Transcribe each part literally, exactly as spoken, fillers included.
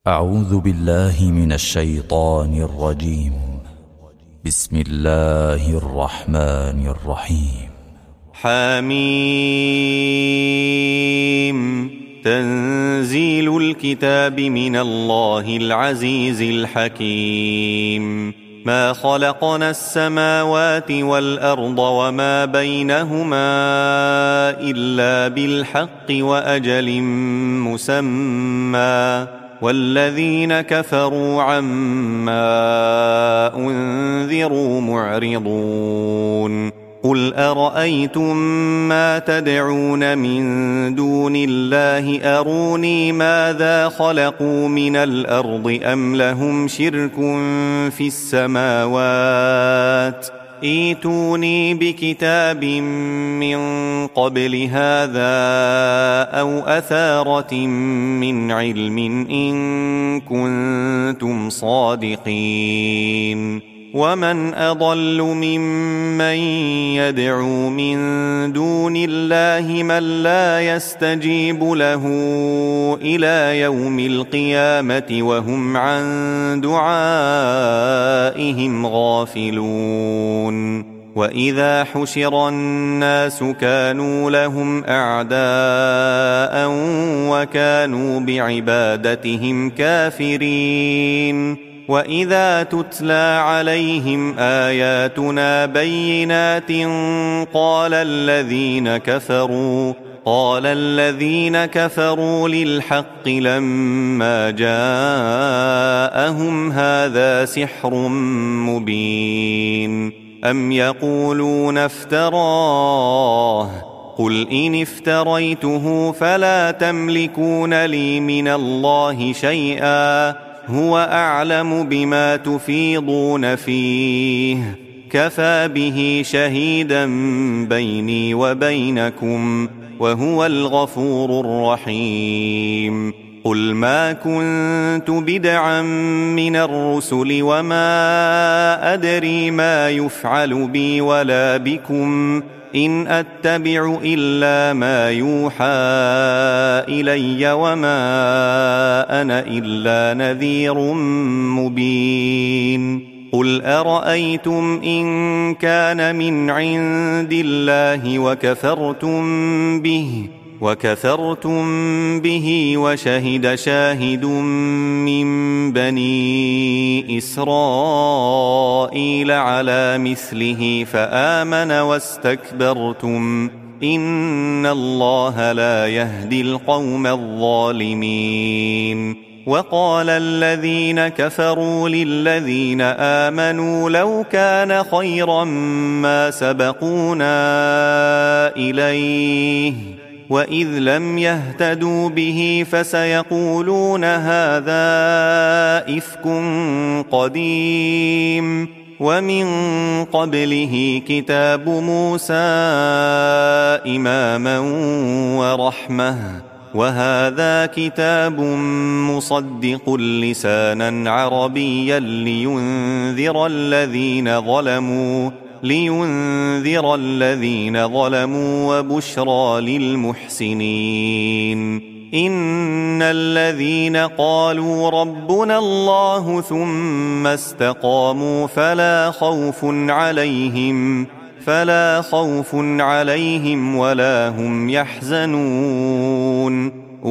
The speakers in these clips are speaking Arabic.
أعوذ بالله من الشيطان الرجيم. بسم الله الرحمن الرحيم. حميم. تنزيل الكتاب من الله العزيز الحكيم. ما خلقنا السماوات والأرض وما بينهما إلا بالحق وأجل مسمى، والذين كفروا عما أنذروا معرضون. قل أرأيتم ما تدعون من دون الله أروني ماذا خلقوا من الأرض أم لهم شرك في السماوات؟ ائتوني بكتاب من قبل هذا أو أثارة من علم إن كنتم صادقين. ومن أضل ممن يدعو من دون الله من لا يستجيب له إلى يوم القيامة وهم عن دعائهم غافلون. وإذا حشر الناس كانوا لهم أعداء وكانوا بعبادتهم كافرين. وإذا تتلى عليهم آياتنا بينات قال الذين كفروا قال الذين كفروا للحق لما جاءهم هذا سحر مبين. أم يقولون افتراه قل إن افتريته فلا تملكون لي من الله شيئا هو أعلم بما تفيضون فيه كفى به شهيدا بيني وبينكم وهو الغفور الرحيم. قل ما كنت بدعا من الرسل وما أدري ما يفعل بي ولا بكم إن أتبع إلا ما يوحى إلي وما أنا إلا نذير مبين. قل أرأيتم إن كان من عند الله وكفرتم به وكفرتم به وشهد شاهد من بني إسرائيل على مثله فآمن واستكبرتم إن الله لا يهدي القوم الظالمين. وقال الذين كفروا للذين آمنوا لو كان خيرا ما سبقونا إليه وإذ لم يهتدوا به فسيقولون هذا إفك قديم. ومن قبله كتاب موسى إماما ورحمة وهذا كتاب مصدق لسانا عربيا لينذر الذين ظلموا لينذر الذين ظلموا وبشرى للمحسنين. إن الذين قالوا ربنا الله ثم استقاموا فلا خوف عليهم فلا خوف عليهم ولا هم يحزنون.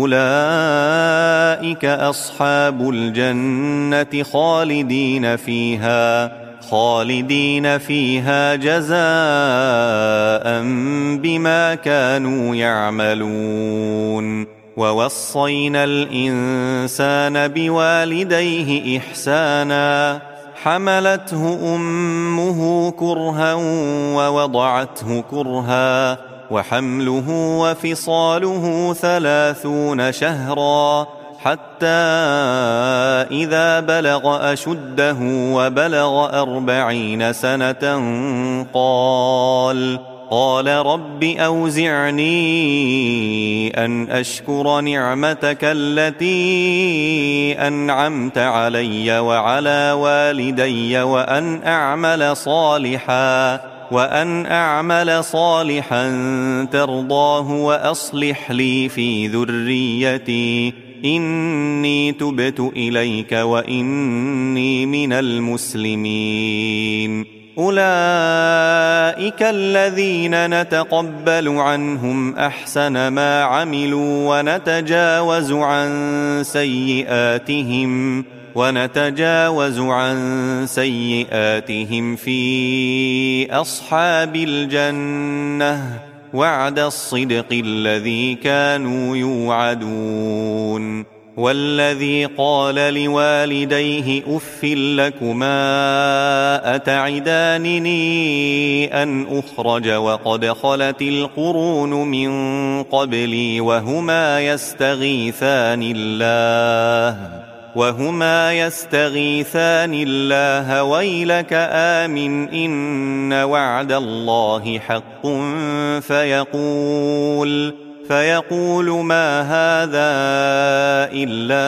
أولئك أصحاب الجنة خالدين فيها خالدين فيها جزاء بما كانوا يعملون. ووصينا الإنسان بوالديه إحسانا حملته أمه كرها ووضعته كرها وحمله وفصاله ثلاثون شهرا حتى إذا بلغ أشده وبلغ أربعين سنة قال قال رب أوزعني أن أشكر نعمتك التي أنعمت علي وعلى والدي وأن أعمل صالحا وأن أعمل صالحا ترضاه وأصلح لي في ذريتي إني تبت إليك وإني من المسلمين أولئك الذين نتقبل عنهم أحسن ما عملوا ونتجاوز عن سيئاتهم ونتجاوز عن سيئاتهم في أصحاب الجنة وعد الصدق الذي كانوا يوعدون والذي قال لوالديه أف لكما أتعدانني أن أخرج وقد خلت القرون من قبلي وهما يستغيثان الله وهما يستغيثان الله ويلك آمن إن وعد الله حق فيقول فيقول ما هذا إلا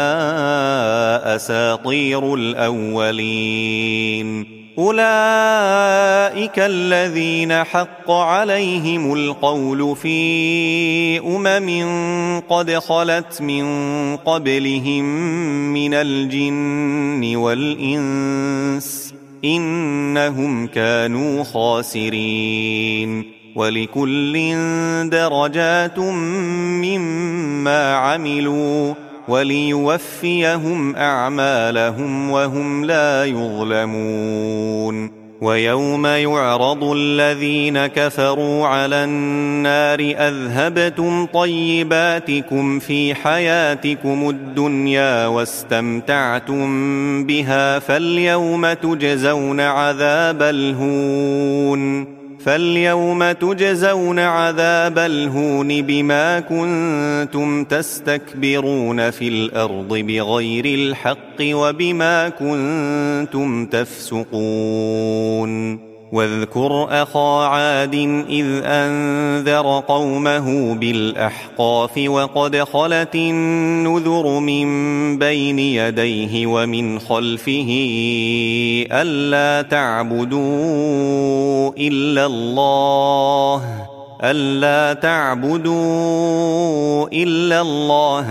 أساطير الأولين أولئك الذين حق عليهم القول في أمم قد خلت من قبلهم من الجن والإنس إنهم كانوا خاسرين ولكل درجات مما عملوا وليوفيهم أعمالهم وهم لا يظلمون ويوم يعرض الذين كفروا على النار أذهبتم طيباتكم في حياتكم الدنيا واستمتعتم بها فاليوم تجزون عذاب الهون فاليوم تجزون عذاب الهون بما كنتم تستكبرون في الأرض بغير الحق وبما كنتم تفسقون واذكر أخا عاد إذ أنذر قومه بالأحقاف وقد خلت النذر من بين يديه ومن خلفه ألا تعبدوا إلا الله ألا تعبدوا إلا الله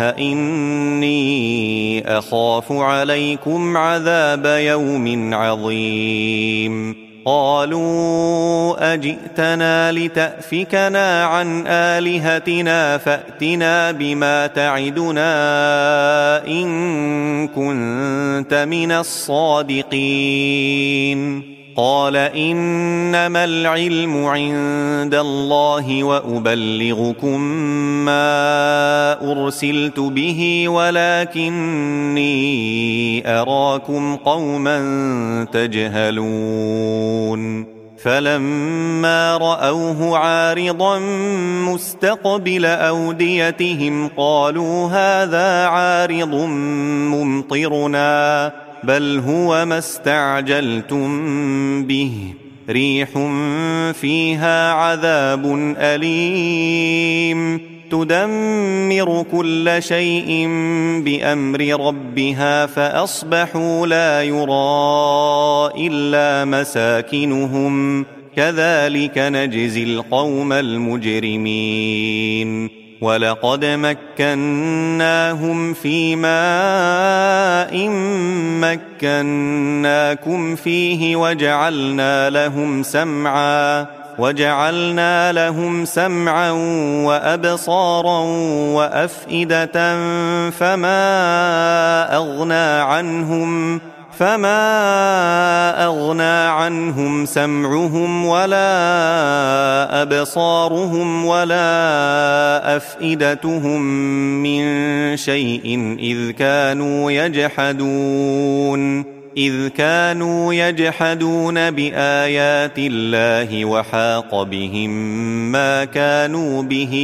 إني أخاف عليكم عذاب يوم عظيم قالوا أجئتنا لتأفكنا عن آلهتنا فأتنا بما تعدنا إن كنت من الصادقين قال إنما العلم عند الله وأبلغكم ما أرسلت به ولكني أراكم قوما تجهلون فلما رأوه عارضا مستقبل أوديتهم قالوا هذا عارض ممطرنا بل هو ما استعجلتم به ريح فيها عذاب أليم تدمر كل شيء بأمر ربها فأصبحوا لا يرى إلا مساكنهم كذلك نجزي القوم المجرمين ولقد مكناهم في ماء مكناكم فيه وجعلنا لهم سمعا وجعلنا لهم سمعا وأبصارا وأفئدة فما أغنى عنهم فما أغنى عنهم سمعهم ولا أبصارهم ولا أفئدتهم من شيء إذ كانوا يجحدون إذ كانوا يجحدون بآيات الله وحاق بهم ما كانوا به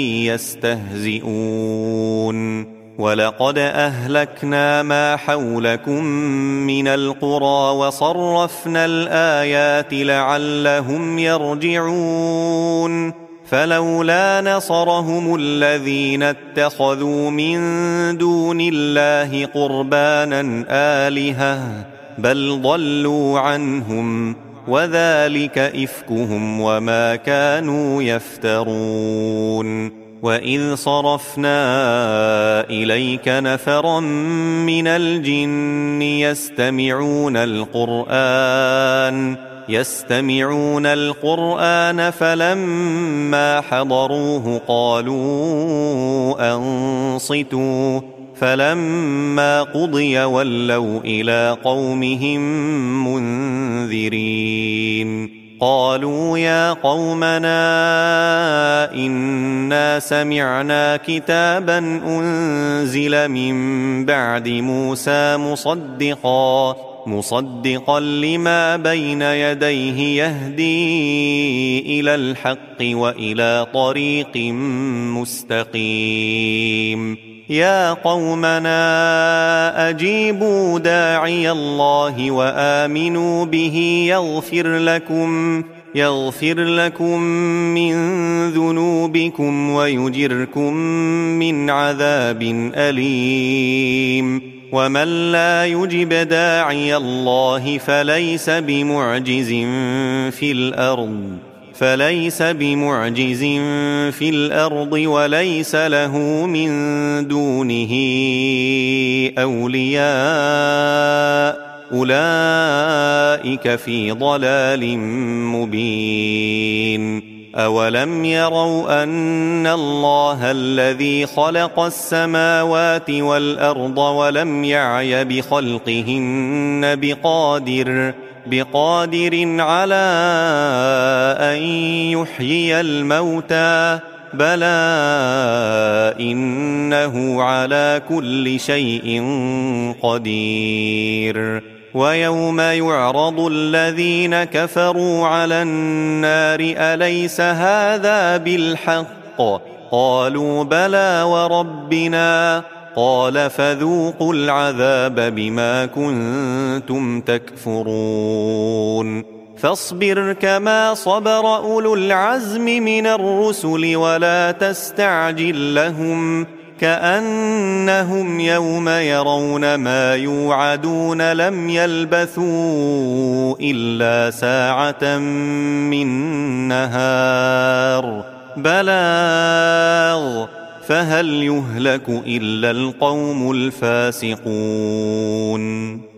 يستهزئون ولقد أهلكنا ما حولكم من القرى وصرفنا الآيات لعلهم يرجعون فلولا نصرهم الذين اتخذوا من دون الله قربانا آلهة بل ضلوا عنهم وذلك إفكهم وما كانوا يفترون وإذ صرفنا إليك نفرا من الجن يستمعون القرآن يستمعون القرآن فلما حضروه قالوا أنصتوا فلما قضي ولوا إلى قومهم منذرين قالوا يا قومنا إنا سمعنا كتابا أنزل من بعد موسى مصدقا مصدقا لما بين يديه يهدي إلى الحق وإلى طريق مستقيم يا قومنا أجيبوا داعي الله وآمنوا به يغفر لكم يغفر لكم من ذنوبكم ويجركم من عذاب أليم ومن لا يجب داعي الله فليس بمعجز في الأرض فليس بمعجز في الأرض وليس له من دونه أولياء أولئك في ضلال مبين أولم يروا أن الله الذي خلق السماوات والأرض ولم يعي بخلقهن بقادر بقادر على أن يحيي الموتى بلى إنه على كل شيء قدير ويوم يعرض الذين كفروا على النار أليس هذا بالحق قالوا بلى وربنا قال فذوقوا العذاب بما كنتم تكفرون فاصبر كما صبر أولو العزم من الرسل ولا تستعجل لهم كأنهم يوم يرون ما يوعدون لم يلبثوا إلا ساعة من نهار بلاغ فهل يهلك إلا القوم الفاسقون